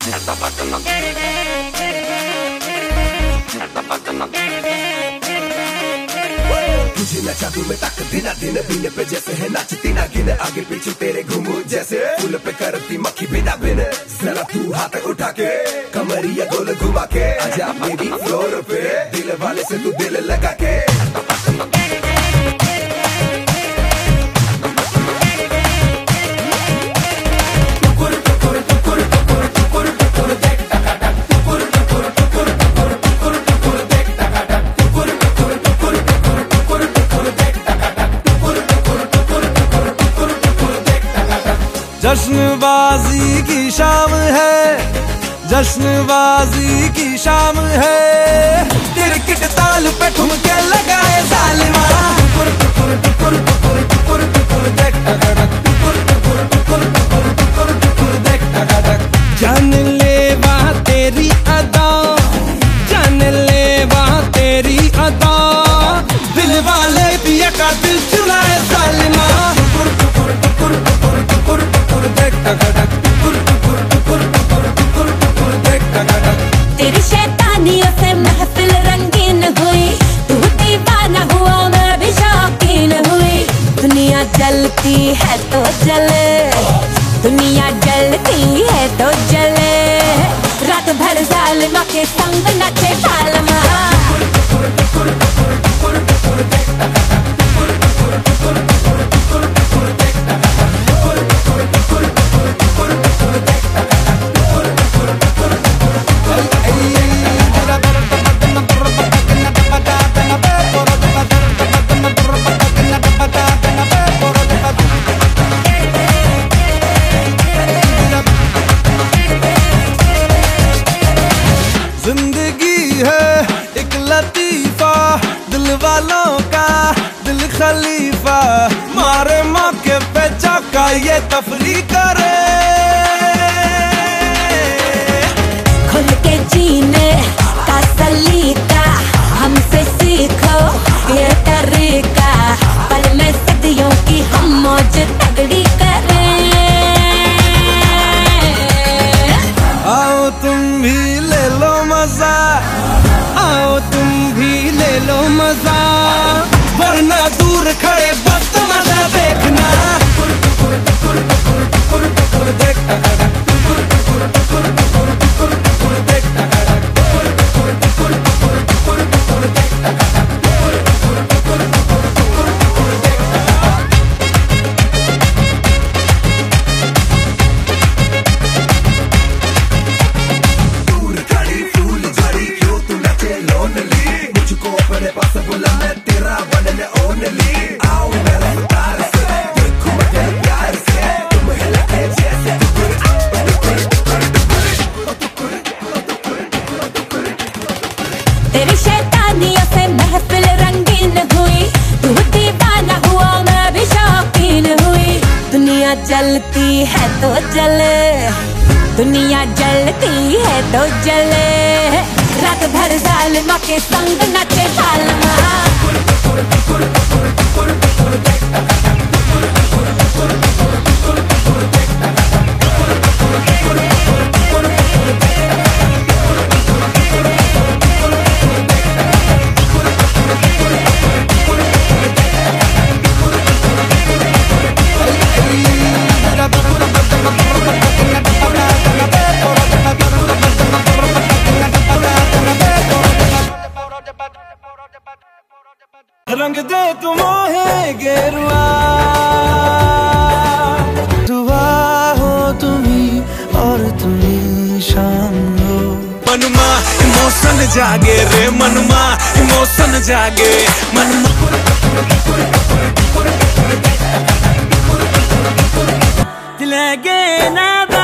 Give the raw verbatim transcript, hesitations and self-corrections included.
तुझे नचा दूं मैं तक दिन दिन बिन पे जैसे है नाचती ना गिन आगे पीछे तेरे घूमू जैसे फूल पे करती मक्खी बिना बिन जरा तू हाथ उठा के कमरिया गोल घुमा के आजा बेबी फ्लोर पे दिल वाले से तू दिल लगा के जश्नबाजी की शाम है, जश्नबाजी की शाम है, तिरकिट ताल पे ठुमके लगाए जालिमा। टुकुर टुकुर टुकुर टुकुर टुकुर टुकुर देख टकटक, टुकुर टुकुर टुकुर टुकुर टुकुर टुकुर देख टकटक। जान ले वहाँ तेरी अदा, जान ले वहाँ तेरी अदा, दिल वाले पिया का दिल चुराए जालिमा। टुकुर टुकुर टुकुर टुकुर टुकुर टुकुर देख टकटक, टुकुर टुकुर टुकुर टुकुर टुकुर टुकुर देख टकटक। तेरी शैतानियों से महफिल रंगीन हुई, तू दीवाना हुआ मैं भी शौकीन हुई। दुनिया जलती है तो जले, दुनिया जलती है तो जले, रात भर जालिमा के संग नचे फालमा। जिंदगी है एक लतीफा, दिल वालों का दिल खलीफा, मारे मौके पे चौका ये तफरी करे। खुल के जीने का सलीका हमसे सीखो ये तरीका, पल में सदियों की हम मौज तगड़ी करें। आओ तुम भी ले लो मजा, आओ तुम भी ले लो मजा, वरना दूर खड़े बस तमाशा देखना। टुकुर टुकुर टुकुर टुकुर टुकुर टुकुर देख टकटक, टुकुर टुकुर टुकुर टुकुर टुकुर टुकुर देख टकटक, टुकुर टुकुर टुकुर टुकुर टुकुर टुकुर देख टकटक, टुकुर टुकुर टुकुर टुकुर टुकुर टुकुर देख टकटक। दूर खड़ी फूल झड़ी क्यों तू नचे लोनली, मुझको अपने पास बुला मैं तेरा बनने ओनली। आओ मेरे रफ्तार से देखो मैं तेरे प्यार से, तुम हिलते जैसे टुकुर टुकुर टुकुर टुकुर टुकुर टुकुर। तेरी शैतानियों से महफिल रंगीन हुई, तू दीवाना हुआ मैं भी शौकीन हुई। दुनिया जलती है तो जले, दुनिया जलती है तो जले, रात भर जालिमा के संग नचे फालमा। रंग दे तुम है गेरुआ, दुआ हो तुम्ही और तुम्ही शाम हो। मनमा इमोशन जागे रे, मनमा इमोशन जागे, मनमा लगे ना